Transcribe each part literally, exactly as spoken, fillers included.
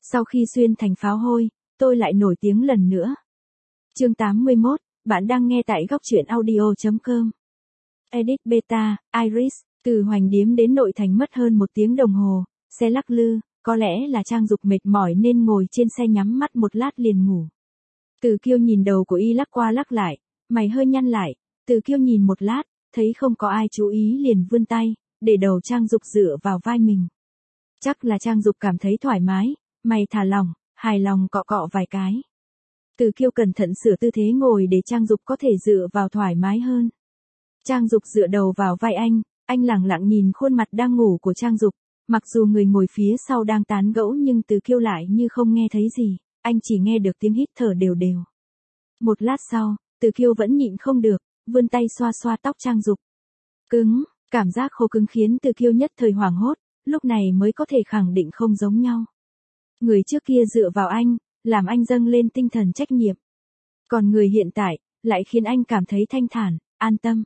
Sau khi xuyên thành pháo hôi, tôi lại nổi tiếng lần nữa. Chương tám mươi mốt, bạn đang nghe tại góc truyện audio chấm com. Edit Beta, Iris, từ Hoành Điếm đến nội thành mất hơn một tiếng đồng hồ, xe lắc lư, có lẽ là Trang Dục mệt mỏi nên ngồi trên xe nhắm mắt một lát liền ngủ. Từ Kiêu nhìn đầu của y lắc qua lắc lại, mày hơi nhăn lại, Từ Kiêu nhìn một lát, thấy không có ai chú ý liền vươn tay, để đầu Trang Dục dựa vào vai mình. Chắc là Trang Dục cảm thấy thoải mái, mày thả lỏng, hài lòng cọ cọ vài cái. Từ Kiêu cẩn thận sửa tư thế ngồi để Trang Dục có thể dựa vào thoải mái hơn. Trang Dục dựa đầu vào vai anh, anh lẳng lặng nhìn khuôn mặt đang ngủ của Trang Dục, mặc dù người ngồi phía sau đang tán gẫu nhưng Từ Kiêu lại như không nghe thấy gì, anh chỉ nghe được tiếng hít thở đều đều. Một lát sau, Từ Kiêu vẫn nhịn không được, vươn tay xoa xoa tóc Trang Dục. Cứng, cảm giác khô cứng khiến Từ Kiêu nhất thời hoảng hốt, lúc này mới có thể khẳng định không giống nhau. Người trước kia dựa vào anh, làm anh dâng lên tinh thần trách nhiệm. Còn người hiện tại, lại khiến anh cảm thấy thanh thản, an tâm.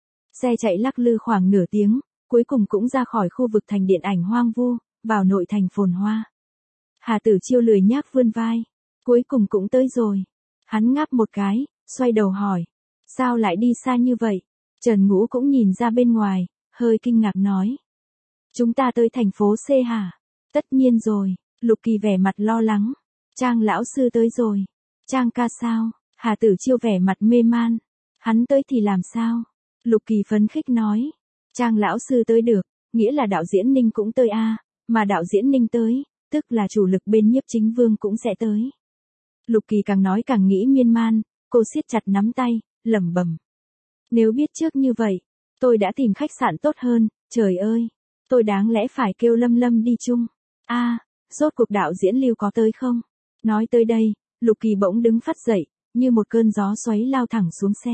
Xe chạy lắc lư khoảng nửa tiếng, cuối cùng cũng ra khỏi khu vực thành điện ảnh hoang vu, vào nội thành phồn hoa. Hà Tử Chiêu lười nhác vươn vai. Cuối cùng cũng tới rồi. Hắn ngáp một cái, xoay đầu hỏi. Sao lại đi xa như vậy? Trần Ngũ cũng nhìn ra bên ngoài, hơi kinh ngạc nói. Chúng ta tới thành phố C hả? Tất nhiên rồi, Lục Kỳ vẻ mặt lo lắng. Trang lão sư tới rồi. Trang ca sao? Hà Tử Chiêu vẻ mặt mê man. Hắn tới thì làm sao? Lục Kỳ phấn khích nói. Trang lão sư tới được, nghĩa là đạo diễn Ninh cũng tới a, mà đạo diễn Ninh tới, tức là chủ lực bên Nhiếp Chính Vương cũng sẽ tới. Lục Kỳ càng nói càng nghĩ miên man, cô siết chặt nắm tay, lẩm bẩm. Nếu biết trước như vậy, tôi đã tìm khách sạn tốt hơn, trời ơi, tôi đáng lẽ phải kêu Lâm Lâm đi chung. A, à, rốt cuộc đạo diễn Lưu có tới không? Nói tới đây, Lục Kỳ bỗng đứng phắt dậy, như một cơn gió xoáy lao thẳng xuống xe.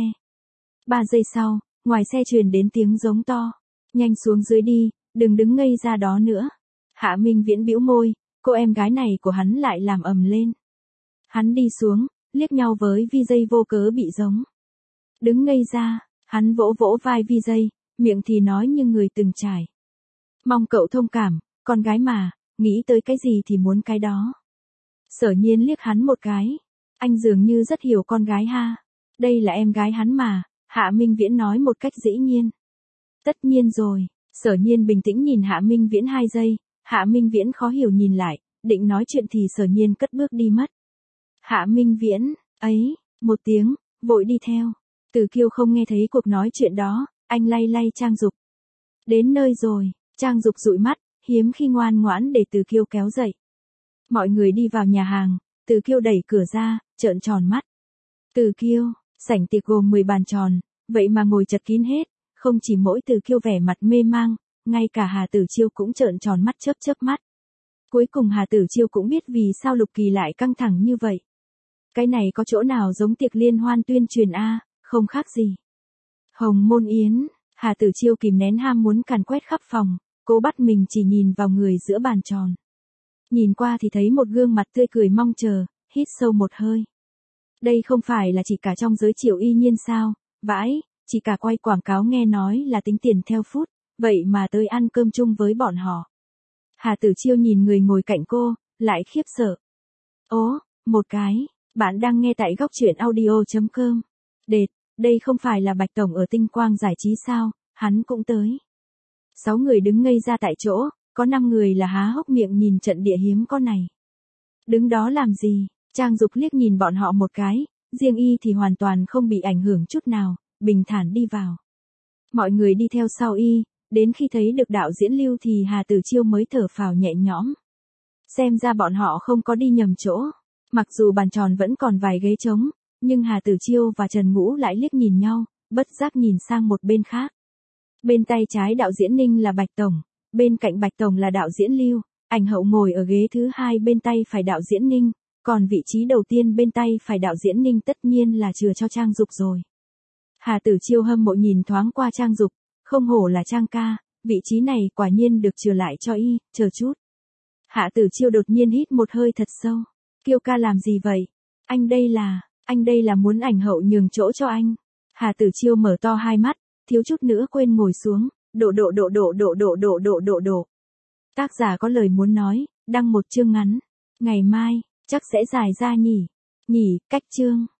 Ba giây sau, ngoài xe truyền đến tiếng giống to. Nhanh xuống dưới đi, đừng đứng ngây ra đó nữa. Hạ Minh Viễn bĩu môi, cô em gái này của hắn lại làm ầm lên. Hắn đi xuống, liếc nhau với Vi Dây vô cớ bị giống. Đứng ngây ra, hắn vỗ vỗ vai Vi Dây, miệng thì nói như người từng trải. Mong cậu thông cảm, con gái mà, nghĩ tới cái gì thì muốn cái đó. Sở Nhiên liếc hắn một cái. Anh dường như rất hiểu con gái ha. Đây là em gái hắn mà, Hạ Minh Viễn nói một cách dĩ nhiên. Tất nhiên rồi, Sở Nhiên bình tĩnh nhìn Hạ Minh Viễn hai giây, Hạ Minh Viễn khó hiểu nhìn lại, định nói chuyện thì Sở Nhiên cất bước đi mất. Hạ Minh Viễn, ấy, một tiếng, vội đi theo. Từ Kiêu không nghe thấy cuộc nói chuyện đó, anh lay lay Trang Dục. Đến nơi rồi, Trang Dục dụi mắt, hiếm khi ngoan ngoãn để Từ Kiêu kéo dậy. Mọi người đi vào nhà hàng, Từ Kiêu đẩy cửa ra, trợn tròn mắt. Từ Kiêu, sảnh tiệc gồm mười bàn tròn, vậy mà ngồi chật kín hết, không chỉ mỗi Từ Kiêu vẻ mặt mê mang, ngay cả Hà Tử Chiêu cũng trợn tròn mắt chớp chớp mắt. Cuối cùng Hà Tử Chiêu cũng biết vì sao Lục Kỳ lại căng thẳng như vậy. Cái này có chỗ nào giống tiệc liên hoan tuyên truyền a, không khác gì. Hồng Môn Yến, Hà Tử Chiêu kìm nén ham muốn càn quét khắp phòng, cố bắt mình chỉ nhìn vào người giữa bàn tròn. Nhìn qua thì thấy một gương mặt tươi cười mong chờ, hít sâu một hơi. Đây không phải là chỉ cả trong giới Triệu Y Nhiên sao, vãi, chỉ cả quay quảng cáo nghe nói là tính tiền theo phút, vậy mà tới ăn cơm chung với bọn họ. Hà Tử Chiêu nhìn người ngồi cạnh cô, lại khiếp sợ. Ố, một cái, bạn đang nghe tại góc truyện audio chấm com. Đệt, đây không phải là Bạch Tổng ở Tinh Quang Giải Trí sao, hắn cũng tới. Sáu người đứng ngây ra tại chỗ, có năm người là há hốc miệng nhìn trận địa hiếm có này. Đứng đó làm gì? Trang Dục liếc nhìn bọn họ một cái, riêng y thì hoàn toàn không bị ảnh hưởng chút nào, bình thản đi vào. Mọi người đi theo sau y, đến khi thấy được đạo diễn Lưu thì Hà Tử Chiêu mới thở phào nhẹ nhõm. Xem ra bọn họ không có đi nhầm chỗ. Mặc dù bàn tròn vẫn còn vài ghế trống, nhưng Hà Tử Chiêu và Trần Ngũ lại liếc nhìn nhau, bất giác nhìn sang một bên khác. Bên tay trái đạo diễn Ninh là Bạch Tổng, bên cạnh Bạch Tổng là đạo diễn Lưu, ảnh hậu ngồi ở ghế thứ hai bên tay phải đạo diễn Ninh, còn vị trí đầu tiên bên tay phải đạo diễn Ninh tất nhiên là chừa cho Trang Dục rồi. Hà Tử Chiêu hâm mộ nhìn thoáng qua Trang Dục, không hổ là Trang ca, vị trí này quả nhiên được chừa lại cho y, chờ chút. Hạ Tử Chiêu đột nhiên hít một hơi thật sâu. Kiêu ca làm gì vậy? Anh đây là, anh đây là muốn ảnh hậu nhường chỗ cho anh. Hà Tử Chiêu mở to hai mắt, thiếu chút nữa quên ngồi xuống, độ độ độ độ độ độ độ độ độ độ. Tác giả có lời muốn nói, đăng một chương ngắn. Ngày mai, chắc sẽ dài ra nhỉ. Nhỉ, cách chương.